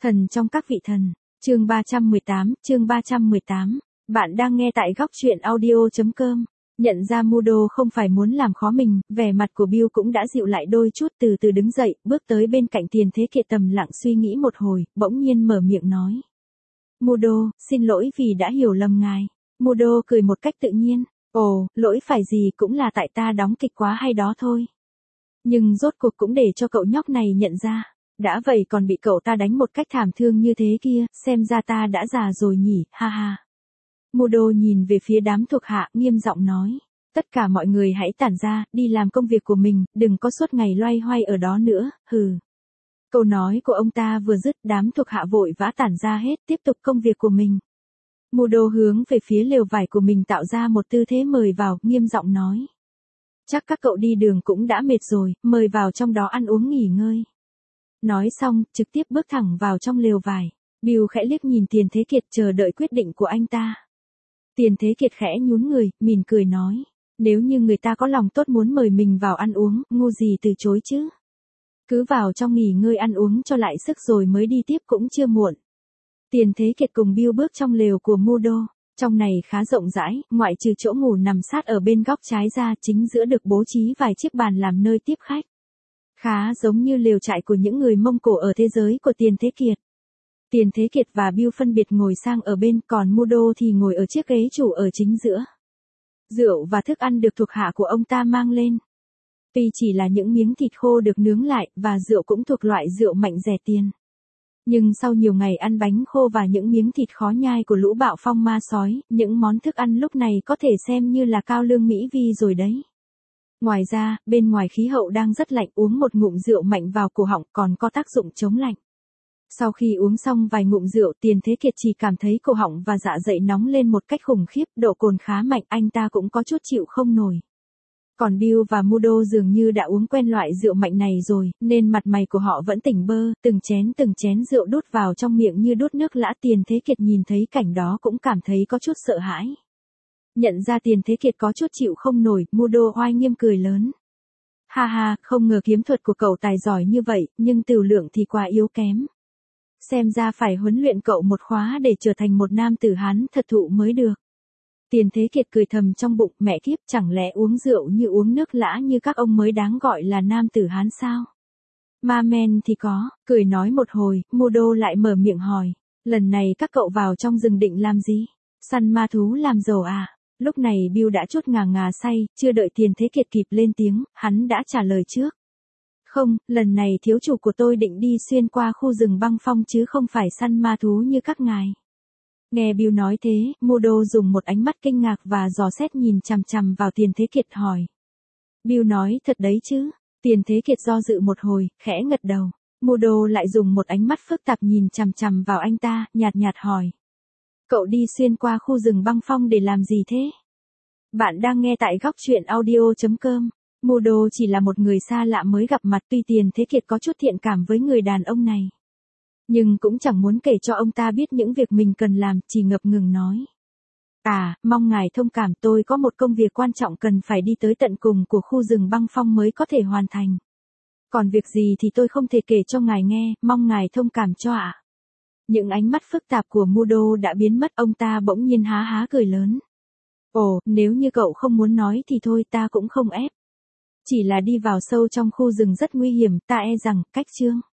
Thần trong các vị thần, chương 318, bạn đang nghe tại góc truyện audio.com. Nhận ra Mudo không phải muốn làm khó mình, vẻ mặt của Bill cũng đã dịu lại đôi chút, từ từ đứng dậy, bước tới bên cạnh Tiền Thế Kiệt tầm lặng suy nghĩ một hồi, bỗng nhiên mở miệng nói. Mudo, xin lỗi vì đã hiểu lầm ngài. Mudo cười một cách tự nhiên, ồ, lỗi phải gì cũng là tại ta đóng kịch quá hay đó thôi. Nhưng rốt cuộc cũng để cho cậu nhóc này nhận ra. Đã vậy còn bị cậu ta đánh một cách thảm thương như thế kia, xem ra ta đã già rồi nhỉ, ha ha. Mudo nhìn về phía đám thuộc hạ, nghiêm giọng nói. Tất cả mọi người hãy tản ra, đi làm công việc của mình, đừng có suốt ngày loay hoay ở đó nữa, hừ. Câu nói của ông ta vừa dứt, đám thuộc hạ vội vã tản ra hết, tiếp tục công việc của mình. Mudo hướng về phía lều vải của mình tạo ra một tư thế mời vào, nghiêm giọng nói. Chắc các cậu đi đường cũng đã mệt rồi, mời vào trong đó ăn uống nghỉ ngơi. Nói xong, trực tiếp bước thẳng vào trong lều vải. Bill khẽ liếc nhìn Tiền Thế Kiệt chờ đợi quyết định của anh ta. Tiền Thế Kiệt khẽ nhún người, mỉm cười nói. Nếu như người ta có lòng tốt muốn mời mình vào ăn uống, ngu gì từ chối chứ. Cứ vào trong nghỉ ngơi ăn uống cho lại sức rồi mới đi tiếp cũng chưa muộn. Tiền Thế Kiệt cùng Bill bước trong lều của Mudo. Trong này khá rộng rãi, ngoại trừ chỗ ngủ nằm sát ở bên góc trái ra, chính giữa được bố trí vài chiếc bàn làm nơi tiếp khách. Khá giống như lều trại của những người Mông Cổ ở thế giới của Tiền Thế Kiệt. Tiền Thế Kiệt và Bill phân biệt ngồi sang ở bên, còn Mudo thì ngồi ở chiếc ghế chủ ở chính giữa. Rượu và thức ăn được thuộc hạ của ông ta mang lên. Tuy chỉ là những miếng thịt khô được nướng lại, và rượu cũng thuộc loại rượu mạnh rẻ tiền. Nhưng sau nhiều ngày ăn bánh khô và những miếng thịt khó nhai của lũ bạo phong ma sói, những món thức ăn lúc này có thể xem như là cao lương mỹ vị rồi đấy. Ngoài ra, bên ngoài khí hậu đang rất lạnh, uống một ngụm rượu mạnh vào cổ họng còn có tác dụng chống lạnh. Sau khi uống xong vài ngụm rượu, Tiền Thế Kiệt chỉ cảm thấy cổ họng và dạ dày nóng lên một cách khủng khiếp, độ cồn khá mạnh, anh ta cũng có chút chịu không nổi. Còn Bill và Mudo dường như đã uống quen loại rượu mạnh này rồi, nên mặt mày của họ vẫn tỉnh bơ, từng chén rượu đút vào trong miệng như đút nước lã. Tiền Thế Kiệt nhìn thấy cảnh đó cũng cảm thấy có chút sợ hãi. Nhận ra Tiền Thế Kiệt có chút chịu không nổi, Mudo oai nghiêm cười lớn. Ha ha, không ngờ kiếm thuật của cậu tài giỏi như vậy, nhưng tửu lượng thì quá yếu kém. Xem ra phải huấn luyện cậu một khóa để trở thành một nam tử Hán thật thụ mới được. Tiền Thế Kiệt cười thầm trong bụng, mẹ kiếp, chẳng lẽ uống rượu như uống nước lã như các ông mới đáng gọi là nam tử Hán sao? Ma men thì có, cười nói một hồi, Mudo lại mở miệng hỏi. Lần này các cậu vào trong rừng định làm gì? Săn ma thú làm giàu à? Lúc này Bill đã chút ngà say, chưa đợi Tiền Thế Kiệt kịp lên tiếng, hắn đã trả lời trước. Không, lần này thiếu chủ của tôi định đi xuyên qua khu rừng băng phong chứ không phải săn ma thú như các ngài. Nghe Bill nói thế, Mudo dùng một ánh mắt kinh ngạc và dò xét nhìn chằm chằm vào Tiền Thế Kiệt hỏi. Bill nói thật đấy chứ? Tiền Thế Kiệt do dự một hồi, khẽ gật đầu. Mudo lại dùng một ánh mắt phức tạp nhìn chằm chằm vào anh ta, nhạt nhạt hỏi. Cậu đi xuyên qua khu rừng băng phong để làm gì thế? Bạn đang nghe tại góc truyện audio.com. Mudo chỉ là một người xa lạ mới gặp mặt, tuy Tiền Thế Kiệt có chút thiện cảm với người đàn ông này. Nhưng cũng chẳng muốn kể cho ông ta biết những việc mình cần làm, chỉ ngập ngừng nói. Mong ngài thông cảm, tôi có một công việc quan trọng cần phải đi tới tận cùng của khu rừng băng phong mới có thể hoàn thành. Còn việc gì thì tôi không thể kể cho ngài nghe, mong ngài thông cảm cho ạ. Những ánh mắt phức tạp của Mudo đã biến mất, ông ta bỗng nhiên há há cười lớn. Ồ, nếu như cậu không muốn nói thì thôi, ta cũng không ép. Chỉ là đi vào sâu trong khu rừng rất nguy hiểm, ta e rằng, cách chương.